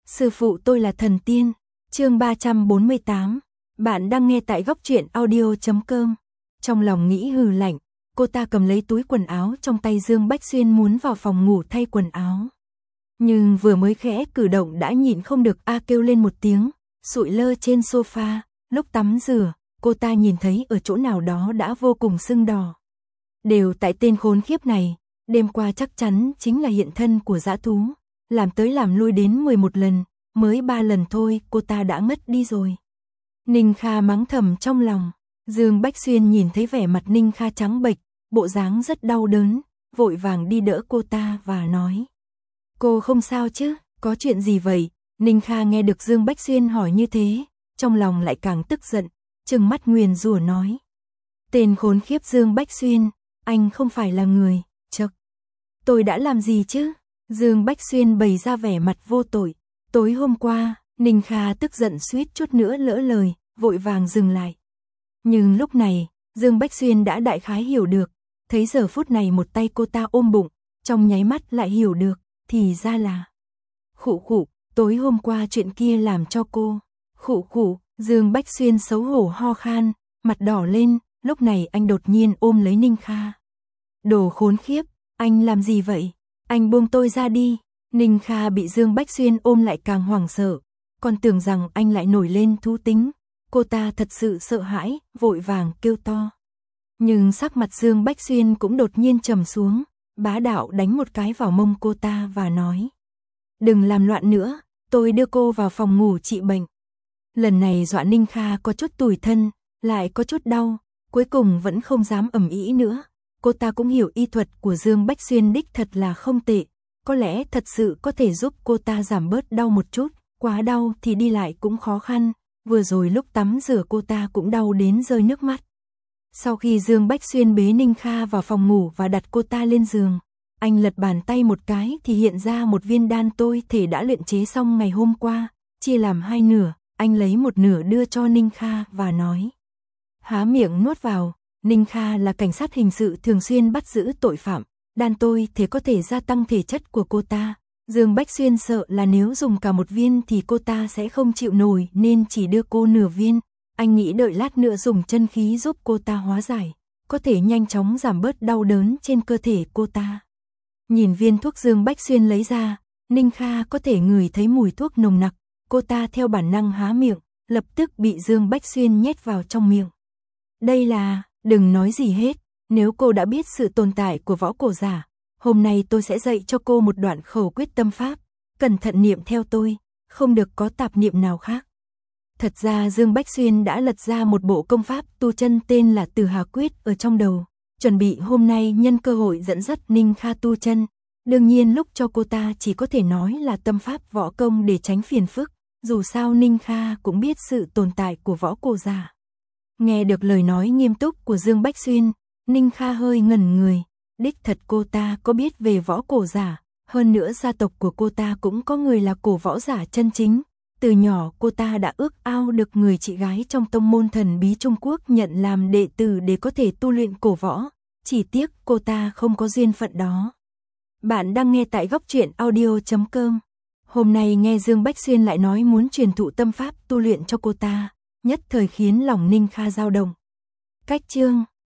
Sư phụ tôi là thần tiên. Chương 348. Bạn đang nghe tại góc truyện audio.com. Trong lòng nghĩ hừ lạnh, cô ta cầm lấy túi quần áo trong tay Dương Bách Xuyên muốn vào phòng ngủ thay quần áo. Nhưng vừa mới khẽ cử động đã nhịn không được kêu lên một tiếng, sụi lơ trên sofa. Lúc tắm rửa, cô ta nhìn thấy ở chỗ nào đó đã vô cùng sưng đỏ. Đều tại tên khốn khiếp này, đêm qua chắc chắn chính là hiện thân của dã thú. Làm tới làm lui đến 11 lần, mới 3 lần thôi cô ta đã ngất đi rồi. Ninh Kha mắng thầm trong lòng. Dương Bách Xuyên nhìn thấy vẻ mặt Ninh Kha trắng bệch, bộ dáng rất đau đớn, vội vàng đi đỡ cô ta và nói: "Cô không sao chứ, có chuyện gì vậy?" Ninh Kha nghe được Dương Bách Xuyên hỏi như thế, trong lòng lại càng tức giận, trừng mắt nguyền rủa nói: "Tên khốn khiếp Dương Bách Xuyên, anh không phải là người." "Chậc, tôi đã làm gì chứ?" Dương Bách Xuyên bày ra vẻ mặt vô tội. Tối hôm qua, Ninh Kha tức giận suýt chút nữa lỡ lời, vội vàng dừng lại. Nhưng lúc này, Dương Bách Xuyên đã đại khái hiểu được, thấy giờ phút này một tay cô ta ôm bụng, trong nháy mắt lại hiểu được, thì ra là khụ khụ, tối hôm qua chuyện kia làm cho cô khụ khụ. Dương Bách Xuyên xấu hổ ho khan, mặt đỏ lên, lúc này anh đột nhiên ôm lấy Ninh Kha. "Đồ khốn khiếp, anh làm gì vậy? Anh buông tôi ra đi." Ninh Kha bị Dương Bách Xuyên ôm lại càng hoảng sợ, còn tưởng rằng anh lại nổi lên thú tính. Cô ta thật sự sợ hãi, vội vàng kêu to. Nhưng sắc mặt Dương Bách Xuyên cũng đột nhiên trầm xuống, bá đạo đánh một cái vào mông cô ta và nói: "Đừng làm loạn nữa, tôi đưa cô vào phòng ngủ trị bệnh." Lần này dọa Ninh Kha có chút tủi thân, lại có chút đau, cuối cùng vẫn không dám ầm ĩ nữa. Cô ta cũng hiểu y thuật của Dương Bách Xuyên đích thật là không tệ, có lẽ thật sự có thể giúp cô ta giảm bớt đau một chút, quá đau thì đi lại cũng khó khăn, vừa rồi lúc tắm rửa cô ta cũng đau đến rơi nước mắt. Sau khi Dương Bách Xuyên bế Ninh Kha vào phòng ngủ và đặt cô ta lên giường, anh lật bàn tay một cái thì hiện ra một viên đan tôi thể đã luyện chế xong ngày hôm qua, chia làm hai nửa, anh lấy một nửa đưa cho Ninh Kha và nói: "Há miệng nuốt vào." Ninh Kha là cảnh sát hình sự thường xuyên bắt giữ tội phạm, đan tôi thể có thể gia tăng thể chất của cô ta. Dương Bách Xuyên sợ là nếu dùng cả một viên thì cô ta sẽ không chịu nổi nên chỉ đưa cô nửa viên. Anh nghĩ đợi lát nữa dùng chân khí giúp cô ta hóa giải, có thể nhanh chóng giảm bớt đau đớn trên cơ thể cô ta. Nhìn viên thuốc Dương Bách Xuyên lấy ra, Ninh Kha có thể ngửi thấy mùi thuốc nồng nặc, cô ta theo bản năng há miệng, lập tức bị Dương Bách Xuyên nhét vào trong miệng. "Đây là..." "Đừng nói gì hết, nếu cô đã biết sự tồn tại của võ cổ giả, hôm nay tôi sẽ dạy cho cô một đoạn khẩu quyết tâm pháp, cẩn thận niệm theo tôi, không được có tạp niệm nào khác." Thật ra Dương Bách Xuyên đã lật ra một bộ công pháp tu chân tên là Từ Hà Quyết ở trong đầu, chuẩn bị hôm nay nhân cơ hội dẫn dắt Ninh Kha tu chân. Đương nhiên lúc cho cô ta chỉ có thể nói là tâm pháp võ công để tránh phiền phức, dù sao Ninh Kha cũng biết sự tồn tại của võ cổ giả. Nghe được lời nói nghiêm túc của Dương Bách Xuyên, Ninh Kha hơi ngẩn người, đích thật cô ta có biết về võ cổ giả, hơn nữa gia tộc của cô ta cũng có người là cổ võ giả chân chính. Từ nhỏ cô ta đã ước ao được người chị gái trong tông môn thần bí Trung Quốc nhận làm đệ tử để có thể tu luyện cổ võ, chỉ tiếc cô ta không có duyên phận đó. Bạn đang nghe tại góc truyện audio.com. Hôm nay nghe Dương Bách Xuyên lại nói muốn truyền thụ tâm pháp tu luyện cho cô ta, nhất thời khiến lòng Ninh Kha dao động. Cách chương